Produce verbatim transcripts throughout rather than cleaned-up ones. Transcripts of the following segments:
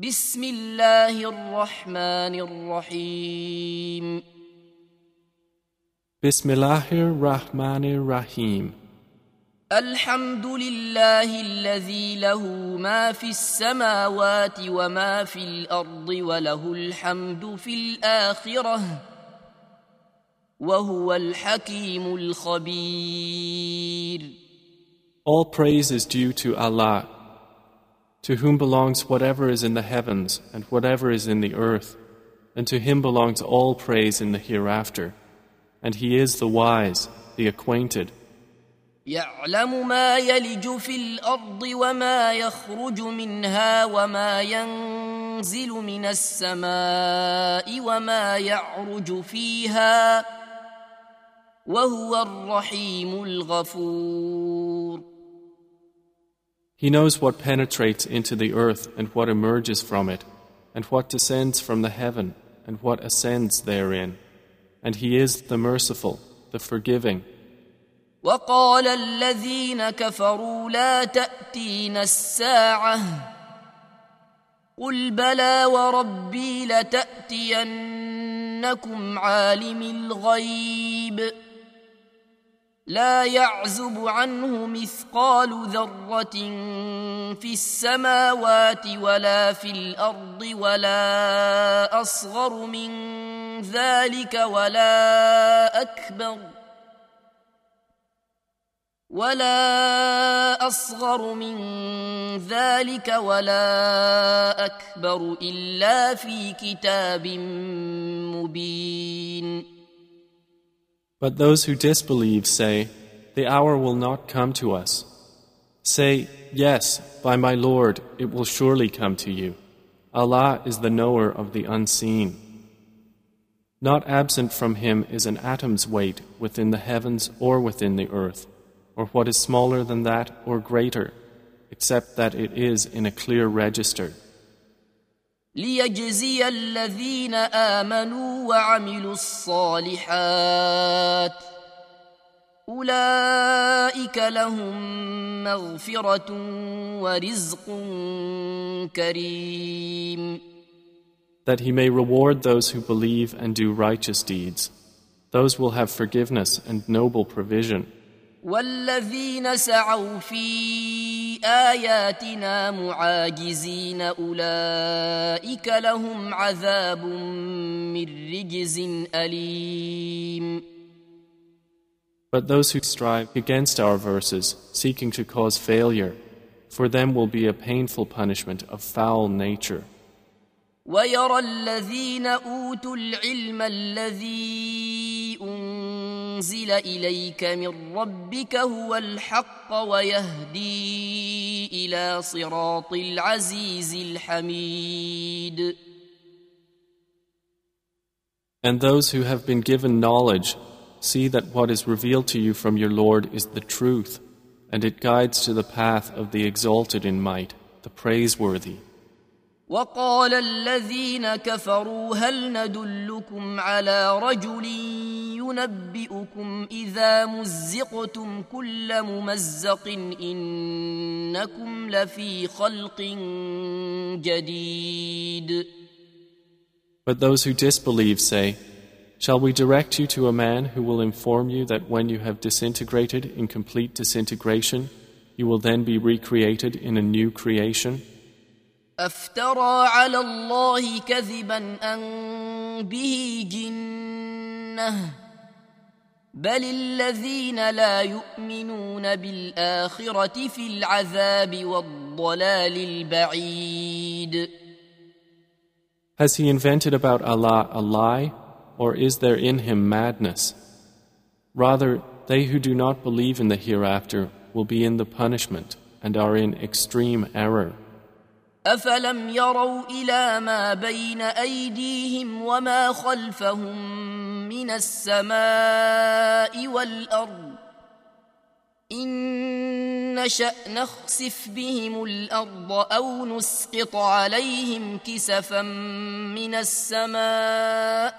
بسم الله الرحمن الرحيم Bismillahir Rahmanir Rahim. الحمد لله الذي له ما في السماوات وما في الأرض وله الحمد في الآخرة وهو الحكيم الخبير. All praise is due to Allah, to whom belongs whatever is in the heavens and whatever is in the earth, and to him belongs all praise in the hereafter. And he is the wise, the acquainted. يعلم ما يلج في الأرض وما يخرج منها وما ينزل من السماء وما يعرج فيها وهو الرحيم الغفور. He knows what penetrates into the earth and what emerges from it, and what descends from the heaven and what ascends therein. And he is the merciful, the forgiving. وقال الذين كفروا لا تأتينا الساعة قل بلى وربي لتأتينكم عالم الغيب لا يعزب عنه مثقال ذرة في السماوات ولا في الأرض ولا أصغر من ذلك ولا أكبر ولا أصغر من ذلك ولا أكبر إلا في كتاب مبين. But those who disbelieve say, the hour will not come to us. Say, yes, by my Lord, it will surely come to you. Allah is the knower of the unseen. Not absent from him is an atom's weight within the heavens or within the earth, or what is smaller than that or greater, except that it is in a clear register. ليجزي الذين آمنوا وعملوا الصالحات أولئك لهم مغفرة ورزق كريم. That he may reward those who believe and do righteous deeds. Those will have forgiveness and noble provision. والذين سعوا في آياتنا معاجزين أولئك لهم عذاب من رجز أليم. But those who strive against our verses, seeking to cause failure, for them will be a painful punishment of foul nature. ويرى الذين أوتوا العلم الذي أنزل إليك من ربك هو الحق ويهدي إلى صراط العزيز الحميد. And those who have been given knowledge see that what is revealed to you from your Lord is the truth, and it guides to the path of the exalted in might, the praiseworthy. وقال الذين كفروا هل ندلكم على رجل ينبئكم إذا مزقتم كل ممزق إنكم لفي خلق جديد. But those who disbelieve say, shall we direct you to a man who will inform you that when you have disintegrated in complete disintegration, you will then be recreated in a new creation? أفترى على الله كذبا أن به جنة بل الذين لا يؤمنون بالآخرة في العذاب والضلال البعيد. Has he invented about Allah a lie, or is there in him madness? Rather, they who do not believe in the hereafter will be in the punishment and are in extreme error. أفلم يروا إلى ما بين أيديهم وما خلفهم من السماء والأرض إن نشأ نخسف بهم الأرض أو نسقط عليهم كسفا من السماء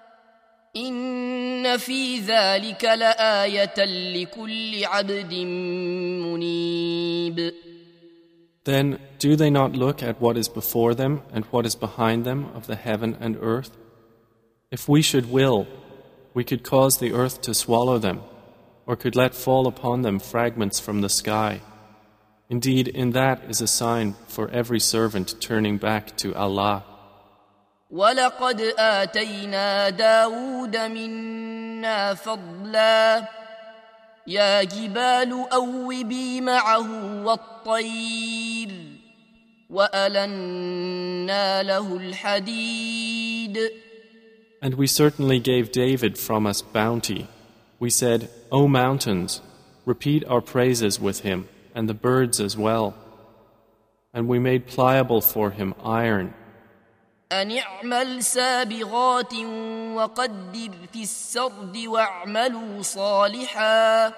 إن في ذلك لآية لكل عبد منيب. Then do they not look at what is before them and what is behind them of the heaven and earth? If we should will, we could cause the earth to swallow them, or could let fall upon them fragments from the sky. Indeed, in that is a sign for every servant turning back to Allah. وَلَقَدْ آتَيْنَا دَاوُودَ مِنَّا فَضْلًا يَا جِبَالُ أَوِّبِي مَعَهُ وَالطَّيْرَ وَأَلَنَّا لَهُ الْحَدِيدَ. And we certainly gave David from us bounty. We said, O mountains, repeat our praises with him, and the birds as well. And we made pliable for him iron. أن اعمل سابغات وقدر في السرد واعملوا صالحا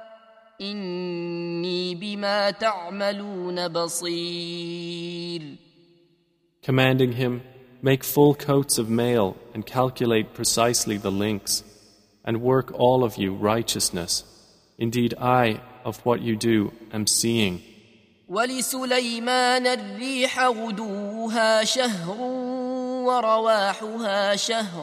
إني بما تعملون بصير. Commanding him, make full coats of mail and calculate precisely the links, and work all of you righteousness. Indeed, I, of what you do, am seeing. ولسليمان الريح غدوها شهر ورواحها شهر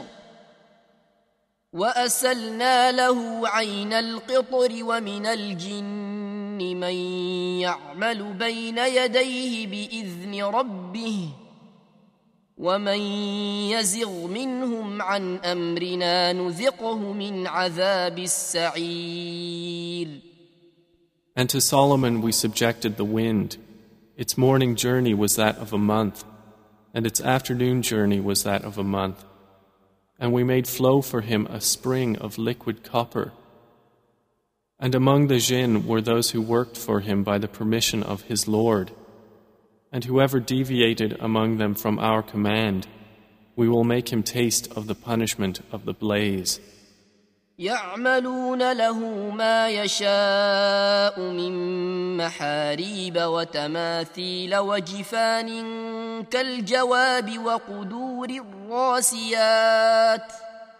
وأسلنا له عين القطر ومن الجن من يعمل بين يديه بإذن ربه ومن يزغ منهم عن أمرنا نذقه من عذاب السعير. And to Solomon we subjected the wind. Its morning journey was that of a month, and its afternoon journey was that of a month. And we made flow for him a spring of liquid copper. And among the jinn were those who worked for him by the permission of his Lord. And whoever deviated among them from our command, we will make him taste of the punishment of the blaze. يعملون له ما يشاء من محاريب وتماثيل وجفان كالجواب وقدور الراسيات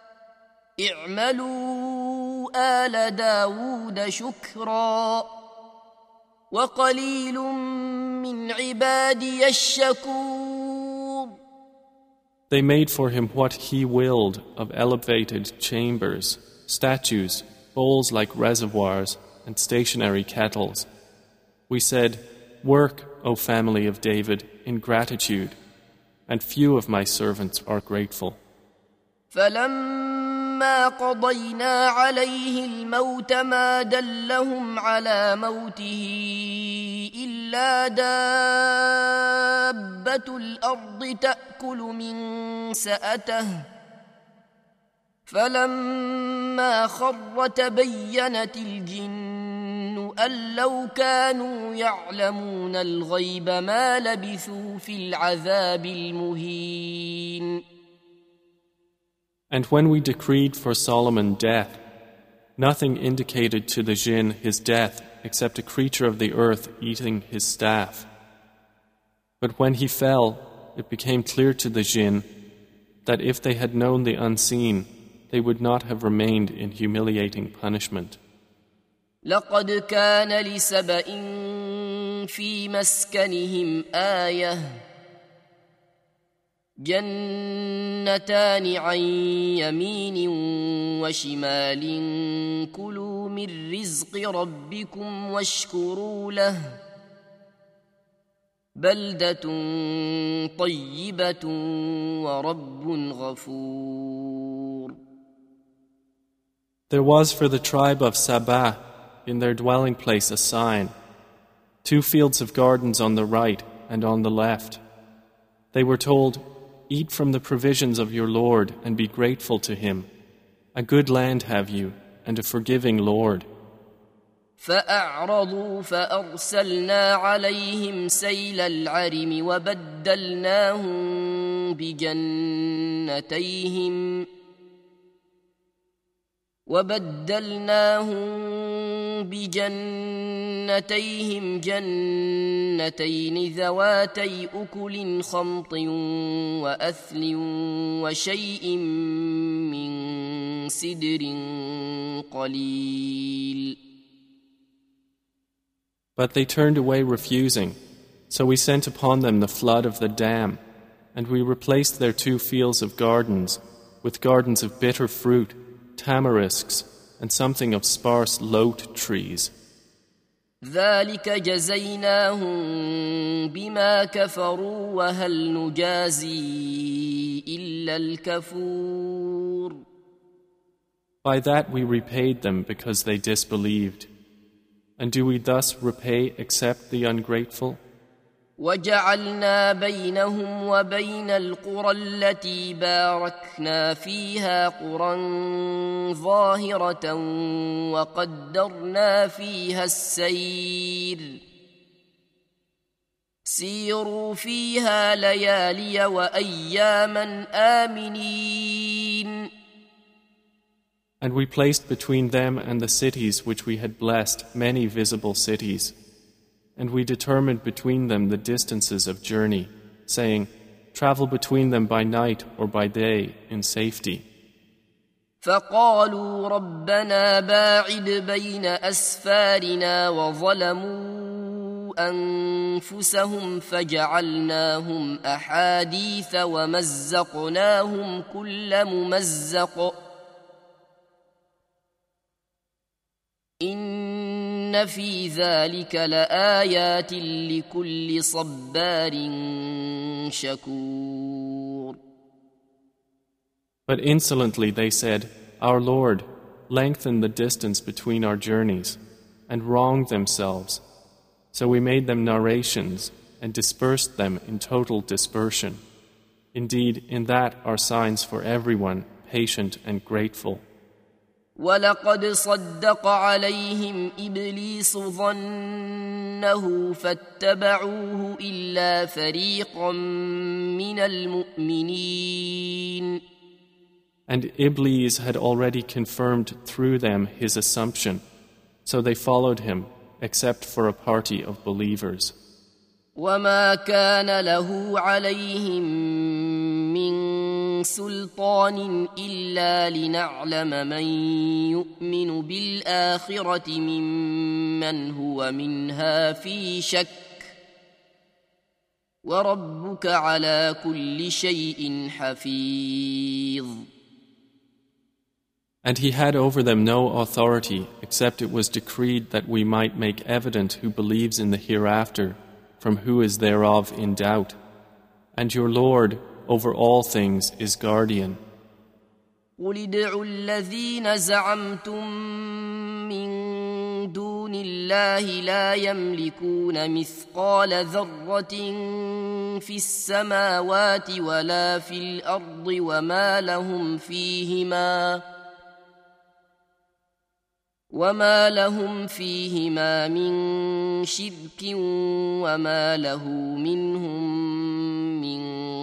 اعملوا آل داود شكرا وقليل من عبادي الشكور. They made for him what he willed of elevated chambers, statues, bowls like reservoirs, and stationary kettles. We said, work, O family of David, in gratitude, and few of my servants are grateful. فلما قضينا عليه الموت ما دلهم على موته إلا دابة الأرض تأكل من سأته فلما خر تبينت الجن أن لو كانوا يعلمون الغيب ما لبثوا في العذاب المهين. And when we decreed for Solomon death, nothing indicated to the jinn his death except a creature of the earth eating his staff. But when he fell, it became clear to the jinn that if they had known the unseen, they would not have remained in humiliating punishment. لقد كان لسبإ في مسكنهم آية جنتان عن يمين وشمال كلوا من رزق ربكم واشكروا له بلدة طيبة ورب غفور. There was for the tribe of Sabah in their dwelling place a sign, two fields of gardens on the right and on the left. They were told, eat from the provisions of your Lord and be grateful to him. A good land have you and a forgiving Lord. فأعرضوا فأرسلنا عليهم سيل العرم وبدلناهم بجنتيهم وبدلناهم بجنتيهم جنتين ذواتي أكل خمط وأثل وشيء من سدر قليل. But they turned away refusing, So we sent upon them the flood of the dam, and we replaced their two fields of gardens with gardens of bitter fruit, tamarisks, and something of sparse lote trees. ذلك جزيناهم بما كفروا وهل نجازي إلا الكفور. By that we repaid them because they disbelieved. And do we thus repay except the ungrateful? وجعلنا بينهم وبين القرى التي باركنا فيها قرى ظاهرة وقدرنا فيها السير سيروا فيها ليالي وأياما آمنين. And we placed between them and the cities which we had blessed many visible cities. And we determined between them the distances of journey, saying, travel between them by night or by day in safety. فقالوا ربنا باعد بين أسفارنا وظلموا أنفسهم فجعلناهم أحاديث ومزقناهم كل ممزق إن في ذلك لآيات لكل صبار شكور. But insolently they said, Our Lord, lengthen the distance between our journeys, and wronged themselves. So we made them narrations and dispersed them in total dispersion. Indeed, in that are signs for everyone, patient and grateful. وَلَقَدْ صَدَّقَ عَلَيْهِمْ إِبْلِيسُ ظَنَّهُ فَاتَّبَعُوهُ إِلَّا فَرِيقًا مِّنَ الْمُؤْمِنِينَ. And Iblis had already confirmed through them his assumption, so they followed him, except for a party of believers. وَمَا كَانَ لَهُ عَلَيْهِمْ مِنْ سُلْطَانٍ إِلَّا لِنَعْلَمَ مَنْ يُؤْمِنُ بِالْآخِرَةِ مِمَّنْ هُوَ مِنْهَا فِي شَكٍّ وَرَبُّكَ عَلَى كُلِّ شَيْءٍ حَفِيظٌ. And he had over them no authority except it was decreed that we might make evident who believes in the hereafter from who is thereof in doubt. And your Lord over all things is guardian. قُلِ ادْعُوا الَّذِينَ زَعَمْتُم مِّن دُونِ اللَّهِ لَا يَمْلِكُونَ مِثْقَالَ ذَرَّةٍ فِي السَّمَاوَاتِ وَلَا فِي الْأَرْضِ وَمَا لَهُمْ فِيهِمَا وَمَا لَهُمْ فِيهِمَا مِنْ شِرْكٍ وَمَا لَهُ مِنْهُمْ مِنْ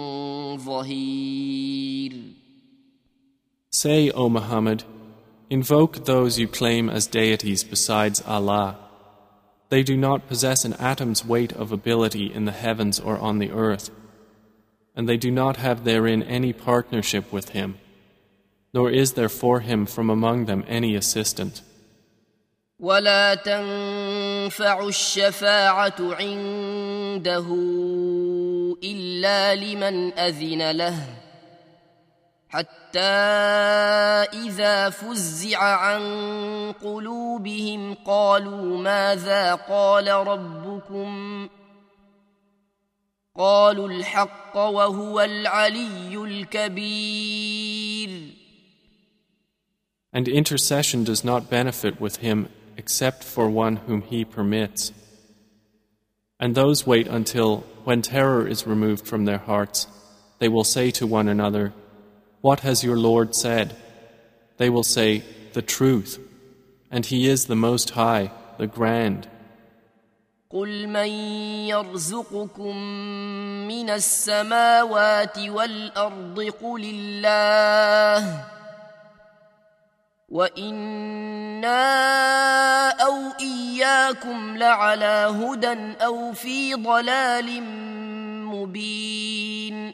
ظَهِيرٍ. Say, O Muhammad, invoke those you claim as deities besides Allah. They do not possess an atom's weight of ability in the heavens or on the earth, and they do not have therein any partnership with Him, nor is there for Him from among them any assistant. ولا تنفع الشفاعة عنده إلا لمن أذن له حتى إذا فزع عن قلوبهم قالوا ماذا قال ربكم قالوا الحق وهو العلي الكبير. And intercession does not benefit with him except for one whom he permits. And those wait until, when terror is removed from their hearts, they will say to one another, What has your Lord said? They will say, The truth, and He is the Most High, the Grand. قُلْ مَنْ يَرْزُقُكُمْ مِنَ السَّمَاوَاتِ وَالْأَرْضِ قُلِ اللَّهُ وَإِنَّا أَوْ إِيَّاكُمْ لَعَلَى هُدًى أَوْ فِي ضَلَالٍ مُبِينٍ.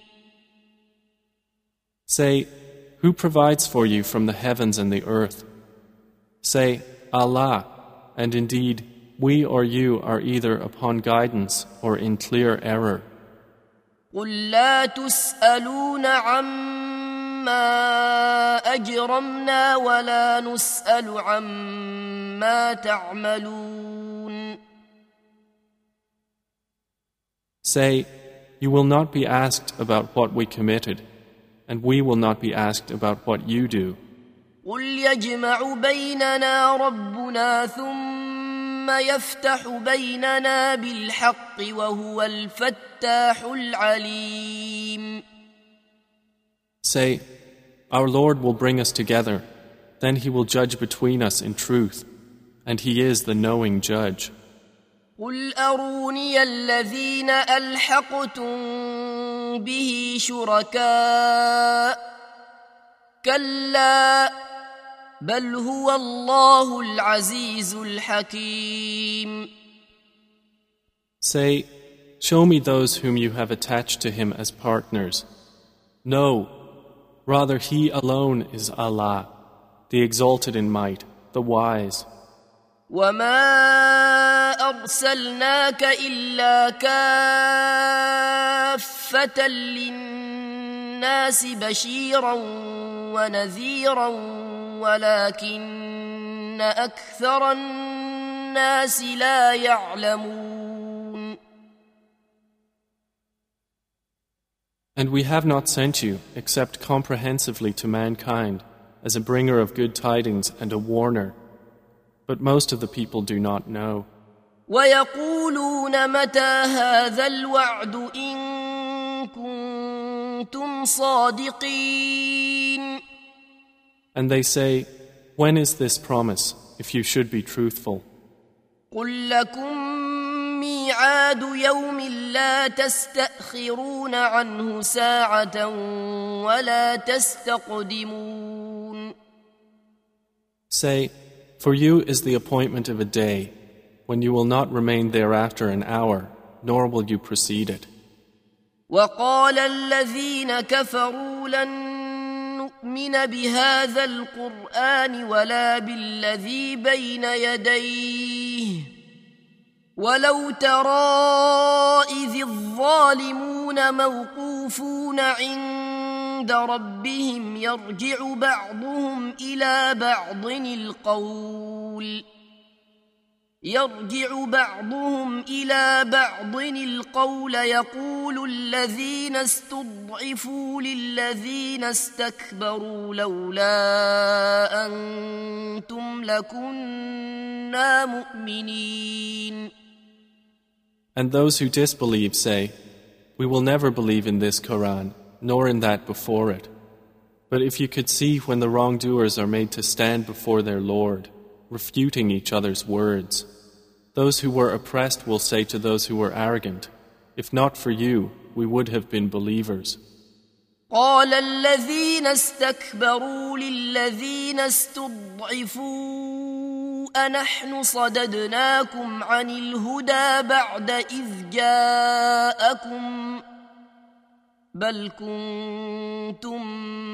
Say, who provides for you from the heavens and the earth? Say, Allah, and indeed, we or you are either upon guidance or in clear error. قل لا تسألون عما أجرمنا ولا نسأل عما تعملون. Say, you will not be asked about what we committed, and we will not be asked about what you do. قل يجمع بيننا ربنا ثم يفتح بيننا بالحق وهو الفتاح العليم. Say, our Lord will bring us together, then He will judge between us in truth, and He is the knowing judge. قل أروني الذين ألحقتم به شركاء كلا بل هو الله العزيز الحكيم. Say, show me those whom you have attached to Him as partners. No, rather He alone is Allah, the exalted in might, the wise. وما أرسلناك إلا كافة للناس بشيرا ونذيرا ولكن أكثر الناس لا يعلمون. And we have not sent you except comprehensively to mankind as a bringer of good tidings and a warner. But most of the people do not know. ويقولون متى هذا الوعد إن كنتم صادقين. And they say, when is this promise, if you should be truthful? قل لكم ميعاد يوم لا تستأخرون عنه ساعة ولا تستقدمون. Say, for you is the appointment of a day when you will not remain thereafter an hour, nor will you precede it. وقال الذين كفروا لن نؤمن بهذا القرآن ولا بالذي بين يديه ولو ترى إذ الظالمون موقوفون عند ربهم يرجع بعضهم إلى بعض القول يرجع بعضهم إلى بعض القول يقول الذين استضعفوا للذين استكبروا لولا أنتم لكنا مؤمنين. And those who disbelieve say, we will never believe in this Quran, nor in that before it. But if you could see when the wrongdoers are made to stand before their Lord, refuting each other's words, those who were oppressed will say to those who were arrogant, if not for you, we would have been believers. قال الذين استكبروا للذين استضعفوا أنحن صددناكم عن الهدى بعد إذ جاءكم بل كنتم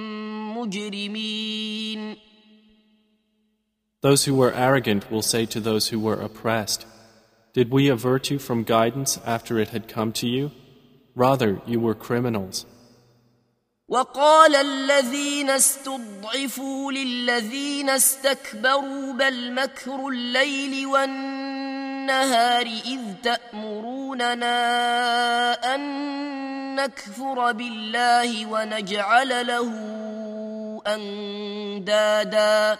مجرمين. Those who were arrogant will say to those who were oppressed, did we avert you from guidance after it had come to you? Rather, you were criminals. وقال الذين استضعفوا للذين استكبروا بل مكر الليل والنهار إذ تأمروننا أن نكفر بالله ونجعل له أندادا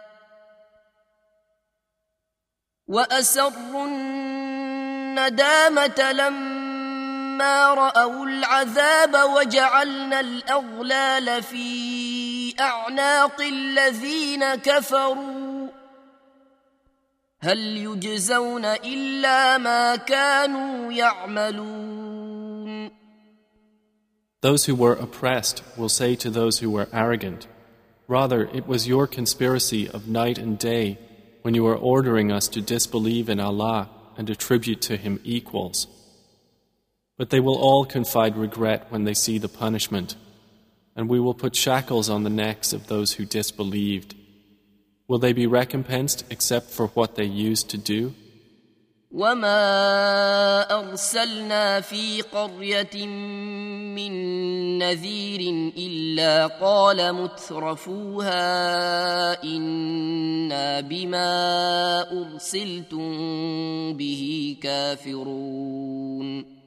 وأسروا الندامة لما رأوا العذاب وجعلنا الأغلال في أعناق الذين كفروا هل يجزون إلا ما كانوا يعملون. Those who were oppressed will say to those who were arrogant, rather it was your conspiracy of night and day when you were ordering us to disbelieve in Allah and attribute to Him equals. But they will all confide regret when they see the punishment, and we will put shackles on the necks of those who disbelieved. Will they be recompensed except for what they used to do? وما أرسلنا في قرية من نذير إلا قال مترفوها إنا بما أرسلتم به كافرون.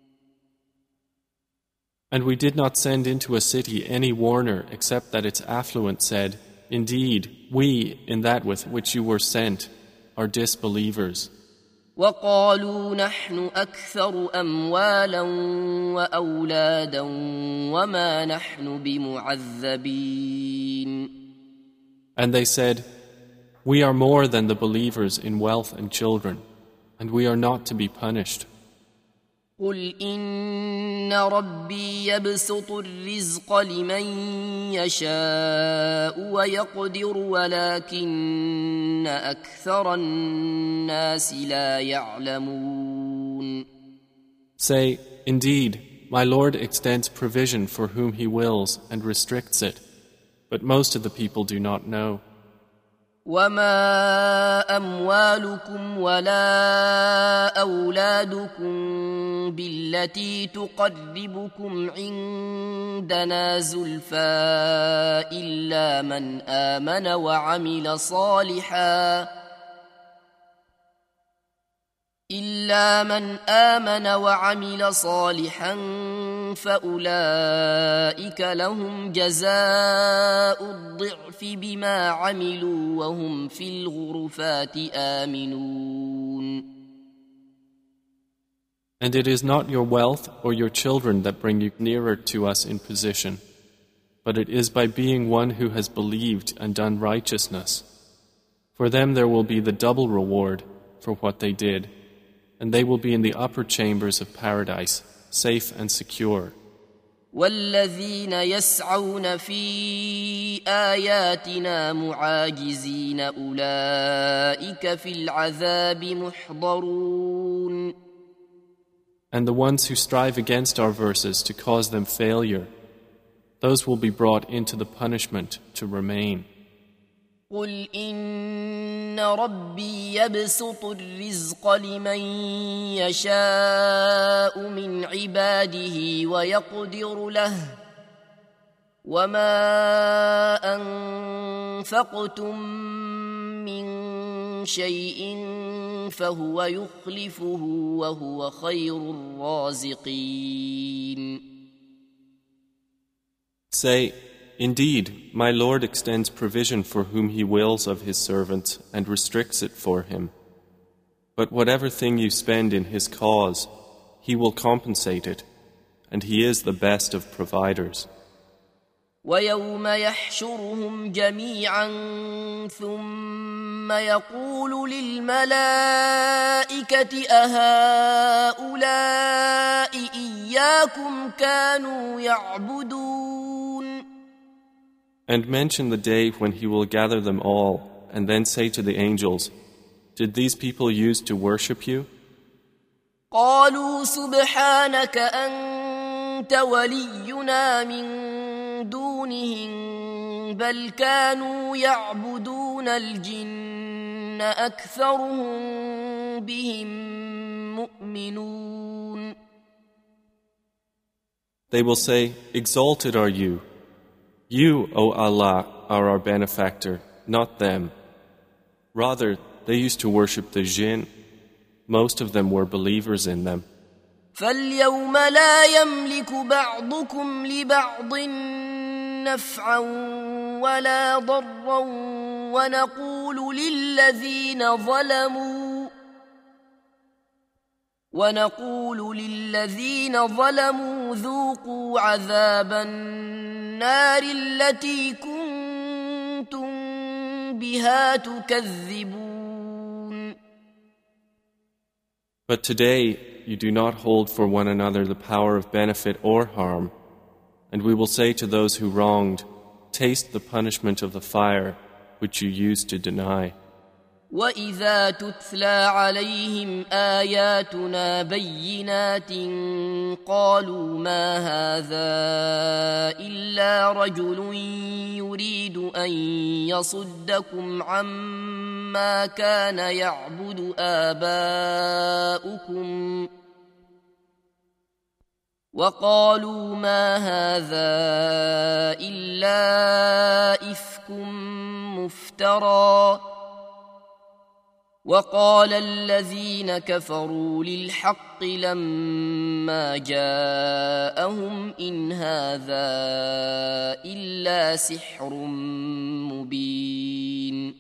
And we did not send into a city any warner except that its affluent said, Indeed, we, in that with which you were sent, are disbelievers. وقالوا نحن أكثر أموالا وأولادا وما نحن بمعذبين. And they said, We are more than the believers in wealth and children, and we are not to be punished. قل إن ربي يبسط الرزق لمن يشاء ويقدر ولكن أكثر الناس لا يعلمون. Say, Indeed, my Lord extends provision for whom He wills and restricts it, but most of the people do not know. وما أموالكم ولا أولادكم بالتي تقربكم عندنا زلفى إلا من آمن وعمل صالحا إلا من آمن وعمل صالحا فأولئك لهم جزاء الضعف بما عملوا وهم في الغرفات آمنون. And it is not your wealth or your children that bring you nearer to us in position, but it is by being one who has believed and done righteousness. For them there will be the double reward for what they did, and they will be in the upper chambers of paradise, safe and secure. والذين يسعون في آياتنا معاجزين أولئك في العذاب محضرون. And the ones who strive against our verses to cause them failure, those will be brought into the punishment to remain. قل إن ربي يبسط الرزق لمن يشاء من عباده ويقدر له وما أنفقتم من شيء فهو يخلفه وهو خير الرازقين. Say, Indeed, my Lord extends provision for whom He wills of His servants and restricts it for him. But whatever thing you spend in His cause, He will compensate it, and He is the best of providers. ويوم يحشرهم جميعا ثم يقول للملائكة أهؤلاء إياكم كانوا يعبدون. And mention the day when He will gather them all, and then say to the angels, Did these people use to worship you? قالوا سبحانك أنت ولينا من دونهم بل كانوا يعبدون الجن أكثرهم بهم مؤمنون. They will say, Exalted are you. You, O Allah, are our benefactor, not them. Rather, they used to worship the jinn. Most of them were believers in them. فاليوم لا يملك بعضكم لبعض نفعا ولا ضرا ونقول للذين ظلموا ونقول للذين ظلموا ذوقوا عذاب النار التي كنتم بها تكذبون. But today you do not hold for one another the power of benefit or harm, and we will say to those who wronged, Taste the punishment of the fire which you used to deny. وإذا تتلى عليهم آياتنا بينات قالوا ما هذا إلا رجل يريد أن يصدكم عما كان يعبد آباؤكم وقالوا ما هذا إلا إفك مفترى وقال الذين كفروا للحق لما جاءهم إن هذا إلا سحر مبين.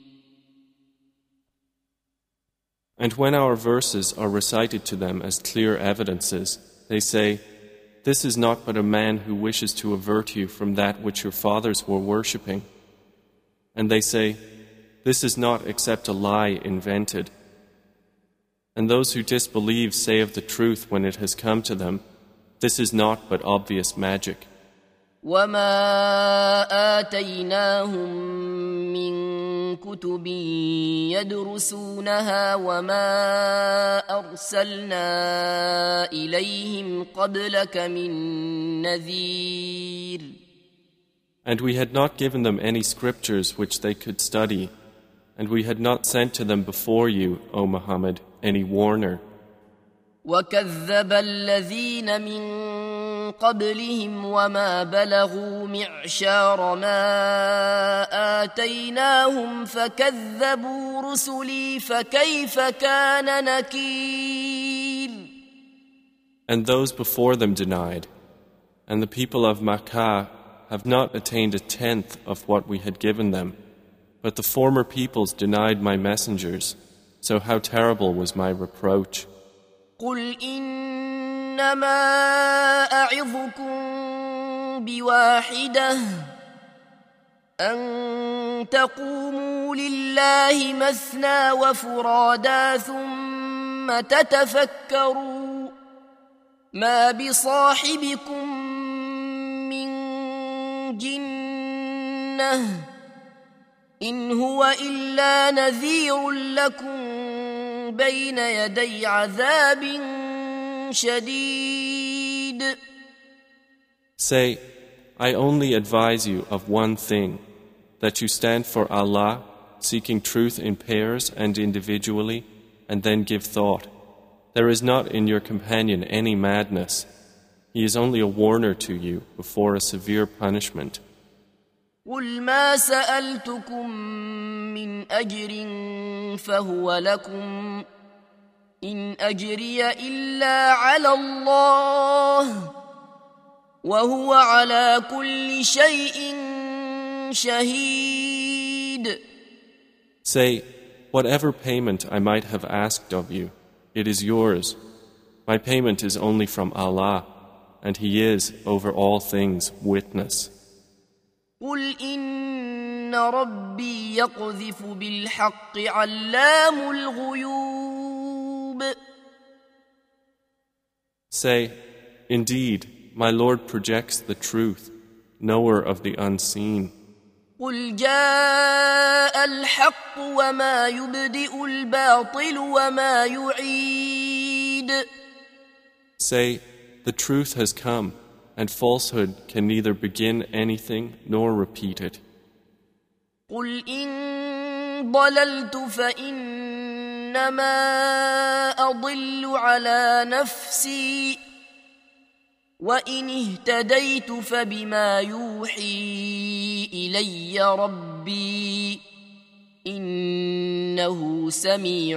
And when our verses are recited to them as clear evidences, they say, "This is not but a man who wishes to avert you from that which your fathers were worshipping." And they say, "This is not except a lie invented." And those who disbelieve say of the truth when it has come to them, "This is not but obvious magic." وَمَا آتَيْنَاهُمْ مِنْ كُتُبٍ يَدْرُسُونَهَا وَمَا أَرْسَلْنَا إِلَيْهِمْ قَبْلَكَ مِنْ نَذِيرٍ. And we had not given them any scriptures which they could study, and we had not sent to them before you, O Muhammad, any warner. وَكَذَّبَ الَّذِينَ مِن قَبْلِهِمْ وَمَا بَلَغُوا مِعْشَارَ مَا آتَيْنَاهُمْ فَكَذَّبُوا رُسُلِي فَكَيْفَ كَانَ نَكِيرِ. And those before them denied, and the people of Makkah have not attained a tenth of what we had given them, but the former peoples denied my messengers, so how terrible was my reproach. قُلْ إِنَّمَا أَعِظُكُمْ بِوَاحِدَةٍ أَن تَقُومُوا لِلَّهِ مَثْنَى وَفُرَادَى ثُمَّ تَتَفَكَّرُوا مَا بِصَاحِبِكُم مِّن جِنَّةٍ إِنْ هُوَ إِلَّا نَذِيرٌ لَكُمْ بين يدي عذاب شديد. Say, I only advise you of one thing, that you stand for Allah, seeking truth in pairs and individually, and then give thought. There is not in your companion any madness. He is only a warner to you before a severe punishment. قُلْ مَا سَأَلْتُكُم مِّنْ أَجْرٍ فَهُوَ لَكُمْ إِنْ أَجْرِيَ إِلَّا عَلَى اللَّهِ وَهُوَ عَلَى كُلِّ شَيْءٍ شَهِيدٌ. Say, whatever payment I might have asked of you, it is yours. My payment is only from Allah, and He is, over all things, witness. قُلْ إِنَّ رَبِّي يَقْذِفُ بِالْحَقِّ عَلَّامُ الْغُيُوبِ. Say, indeed, my Lord projects the truth, knower of the unseen. قُلْ جَاءَ الْحَقُّ وَمَا يُبْدِئُ الْبَاطِلُ وَمَا يُعِيدُ. Say, the truth has come, and falsehood can neither begin anything nor repeat it. قُلْ إِن ضَلَلْتُ فَإِنَّمَا أَضِلُّ عَلَى نَفْسِي وَإِنِ اهْتَدَيْتُ فَبِمَا يُوحِي إِلَيَّ رَبِّي إِنَّهُ سَمِيعٌ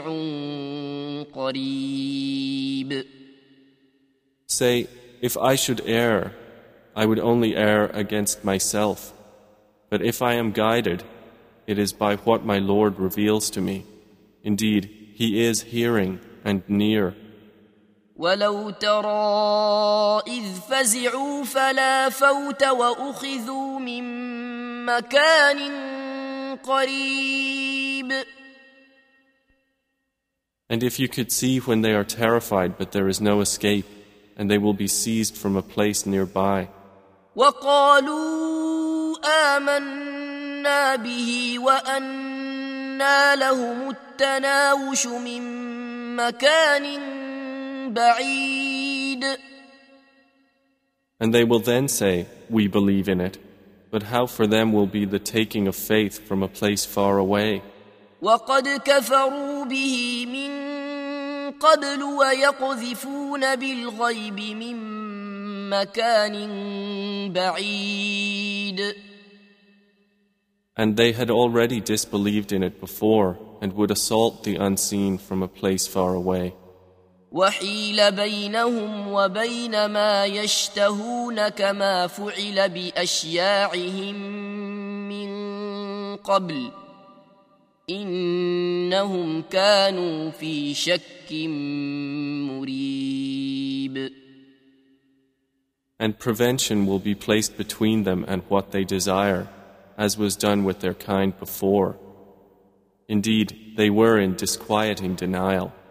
قَرِيبٌ. Say, if I should err, I would only err against myself. But if I am guided, it is by what my Lord reveals to me. Indeed, He is hearing and near. وَلَوْ تَرَى إِذْ فَزِعُوا فَلَا فَوْتَ وَأُخِذُوا مِنْ مَكَانٍ قَرِيبٍ. And if you could see when they are terrified but there is no escape, and they will be seized from a place nearby. وَقَالُوا آمَنَّا بِهِ وَأَنَّى أنى لهم التناوش من مكان بعيد. And they will then say, we believe in it, but how for them will be the taking of faith from a place far away. وقد كفروا به من قبل ويقذفون بالغيب من مكان بعيد. And they had already disbelieved in it before and would assault the unseen from a place far away. وحيل بينهم وبين ما يشتهون كما فعل بأشياعهم من قبل إنهم كانوا في شك مريب. And prevention will be placed between them and what they desire, as was done with their kind before. Indeed, they were in disquieting denial.